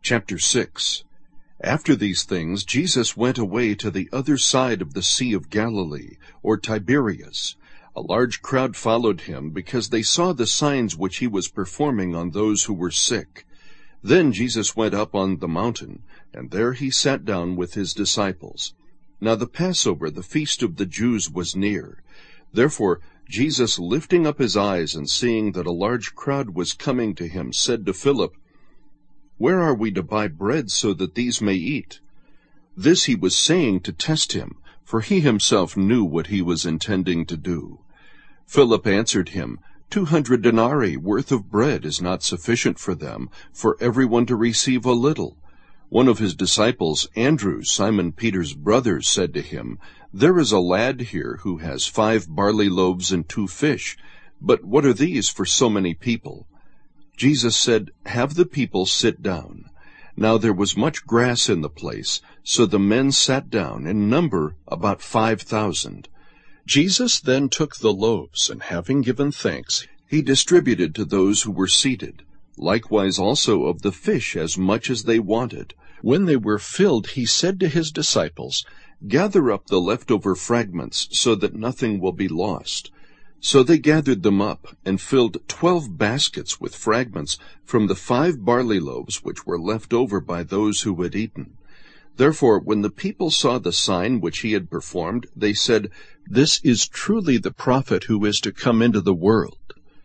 Chapter 6. After these things Jesus went away to the other side of the Sea of Galilee, or Tiberias. A large crowd followed him, because they saw the signs which he was performing on those who were sick. Then Jesus went up on the mountain, and there he sat down with his disciples. Now the Passover, the feast of the Jews, was near. Therefore Jesus, lifting up his eyes and seeing that a large crowd was coming to him, said to Philip, "Where are we to buy bread so that these may eat?" This he was saying to test him, for he himself knew what he was intending to do. Philip answered him, 200 denarii worth of bread is not sufficient for them, for everyone to receive a little. One of his disciples, Andrew, Simon Peter's brother, said to him, "There is a lad here who has 5 barley loaves and 2 fish, but what are these for so many people?" Jesus said, "Have the people sit down." Now there was much grass in the place, so the men sat down, in number about 5,000. Jesus then took the loaves, and having given thanks, he distributed to those who were seated, likewise also of the fish as much as they wanted. When they were filled, he said to his disciples, "Gather up the leftover fragments, so that nothing will be lost." So they gathered them up, and filled 12 baskets with fragments from the 5 barley loaves which were left over by those who had eaten. Therefore, when the people saw the sign which he had performed, they said, "This is truly the prophet who is to come into the world."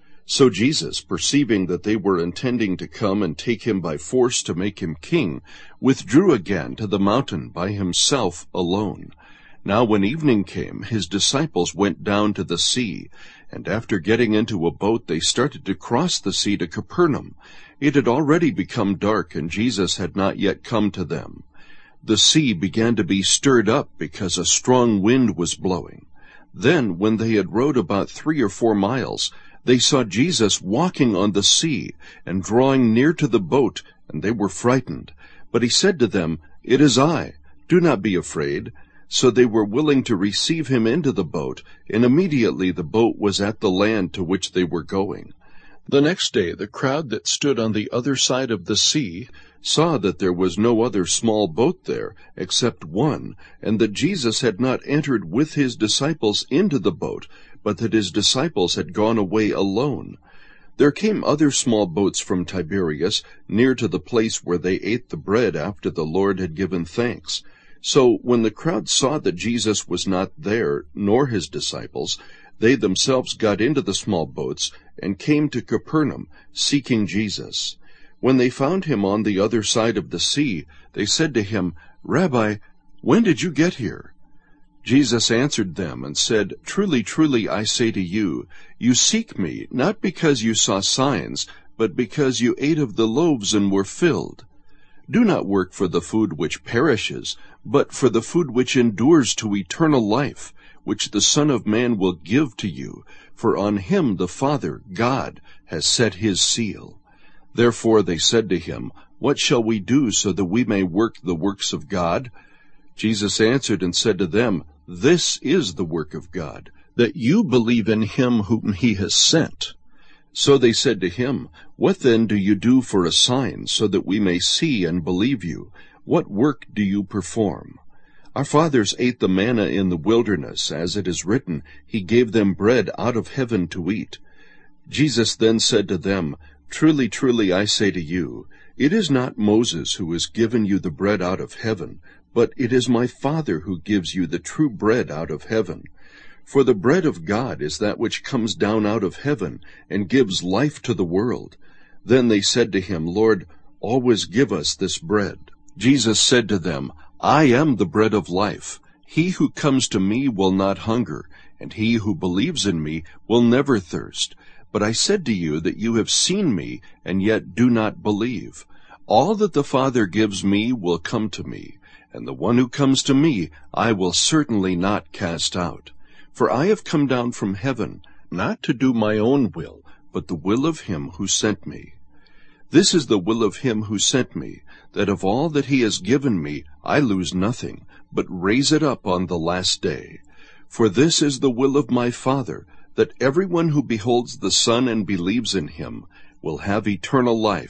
So Jesus, perceiving that they were intending to come and take him by force to make him king, withdrew again to the mountain by himself alone. Now when evening came, his disciples went down to the sea, and after getting into a boat they started to cross the sea to Capernaum. It had already become dark, and Jesus had not yet come to them. The sea began to be stirred up because a strong wind was blowing. Then, when they had rowed about 3 or 4 miles, they saw Jesus walking on the sea and drawing near to the boat, and they were frightened. But he said to them, "It is I. Do not be afraid." So they were willing to receive him into the boat, and immediately the boat was at the land to which they were going. The next day the crowd that stood on the other side of the sea saw that there was no other small boat there except one, and that Jesus had not entered with his disciples into the boat, but that his disciples had gone away alone. There came other small boats from Tiberias, near to the place where they ate the bread after the Lord had given thanks. So when the crowd saw that Jesus was not there, nor his disciples, they themselves got into the small boats and came to Capernaum, seeking Jesus. When they found him on the other side of the sea, they said to him, "Rabbi, when did you get here?" Jesus answered them and said, "Truly, truly, I say to you, you seek me, not because you saw signs, but because you ate of the loaves and were filled. Do not work for the food which perishes, but for the food which endures to eternal life, which the Son of Man will give to you, for on him the Father, God, has set his seal." Therefore they said to him, "What shall we do so that we may work the works of God?" Jesus answered and said to them, "This is the work of God, that you believe in him whom he has sent." So they said to him, "What then do you do for a sign, so that we may see and believe you? What work do you perform? Our fathers ate the manna in the wilderness, as it is written, He gave them bread out of heaven to eat." Jesus then said to them, "Truly, truly, I say to you, it is not Moses who has given you the bread out of heaven, but it is my Father who gives you the true bread out of heaven. For the bread of God is that which comes down out of heaven and gives life to the world." Then they said to him, "Lord, always give us this bread." Jesus said to them, "I am the bread of life. He who comes to me will not hunger, and he who believes in me will never thirst. But I said to you that you have seen me, and yet do not believe. All that the Father gives me will come to me, and the one who comes to me I will certainly not cast out. For I have come down from heaven, not to do my own will, but the will of him who sent me. This is the will of him who sent me, that of all that he has given me I lose nothing, but raise it up on the last day. For this is the will of my Father, that everyone who beholds the Son and believes in him will have eternal life,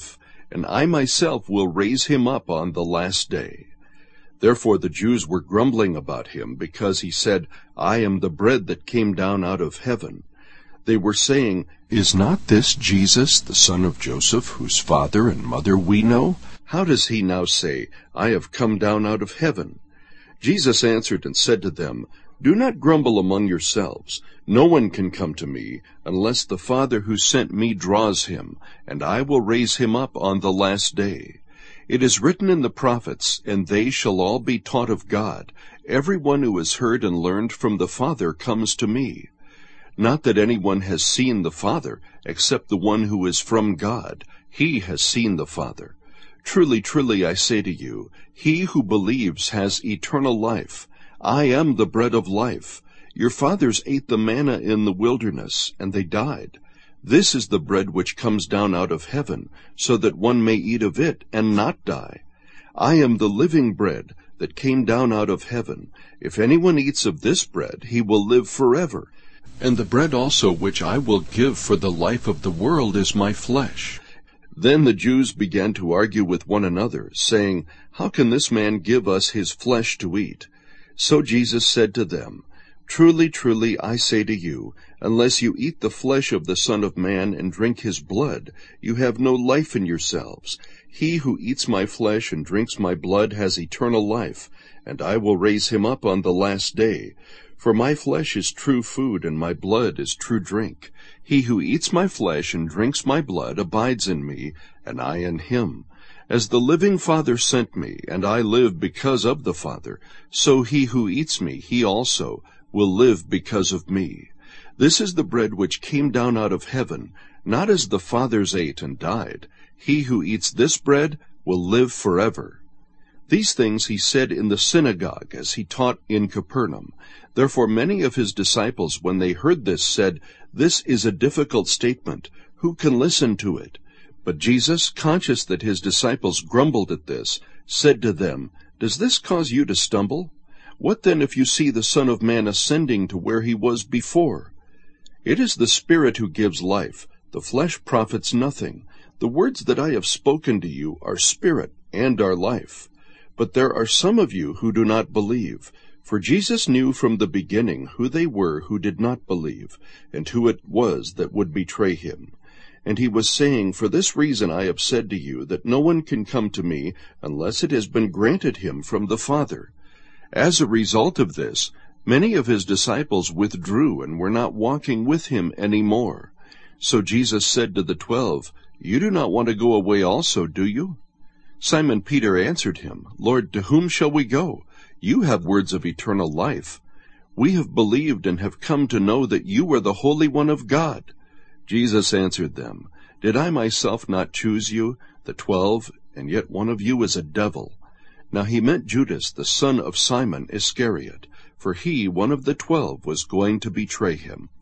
and I myself will raise him up on the last day." Therefore the Jews were grumbling about him, because he said, "I am the bread that came down out of heaven." They were saying, "Is not this Jesus, the son of Joseph, whose father and mother we know? How does he now say, 'I have come down out of heaven'?" Jesus answered and said to them, "Do not grumble among yourselves. No one can come to me unless the Father who sent me draws him, and I will raise him up on the last day. It is written in the prophets, 'And they shall all be taught of God. Every one who has heard and learned from the Father comes to me.' Not that anyone has seen the Father, except the one who is from God. He has seen the Father. Truly, truly, I say to you, he who believes has eternal life. I am the bread of life. Your fathers ate the manna in the wilderness, and they died. This is the bread which comes down out of heaven, so that one may eat of it and not die. I am the living bread that came down out of heaven. If anyone eats of this bread, he will live forever. And the bread also which I will give for the life of the world is my flesh." Then the Jews began to argue with one another, saying, "How can this man give us his flesh to eat?" So Jesus said to them, "Truly, truly, I say to you, unless you eat the flesh of the Son of Man and drink his blood, you have no life in yourselves. He who eats my flesh and drinks my blood has eternal life, and I will raise him up on the last day. For my flesh is true food, and my blood is true drink. He who eats my flesh and drinks my blood abides in me, and I in him. As the living Father sent me, and I live because of the Father, so he who eats me, he also will live because of me. This is the bread which came down out of heaven, not as the fathers ate and died. He who eats this bread will live forever." These things he said in the synagogue as he taught in Capernaum. Therefore many of his disciples, when they heard this, said, "This is a difficult statement. Who can listen to it?" But Jesus, conscious that his disciples grumbled at this, said to them, "Does this cause you to stumble? What then if you see the Son of Man ascending to where he was before? It is the Spirit who gives life. The flesh profits nothing. The words that I have spoken to you are spirit and are life. But there are some of you who do not believe." For Jesus knew from the beginning who they were who did not believe, and who it was that would betray him. And he was saying, "For this reason I have said to you, that no one can come to me unless it has been granted him from the Father." As a result of this, many of his disciples withdrew and were not walking with him any more. So Jesus said to the 12, "You do not want to go away also, do you?" Simon Peter answered him, "Lord, to whom shall we go? You have words of eternal life. We have believed and have come to know that you are the Holy One of God." Jesus answered them, "Did I myself not choose you, the 12, and yet one of you is a devil?" Now he meant Judas, the son of Simon Iscariot, for he, one of the 12, was going to betray him.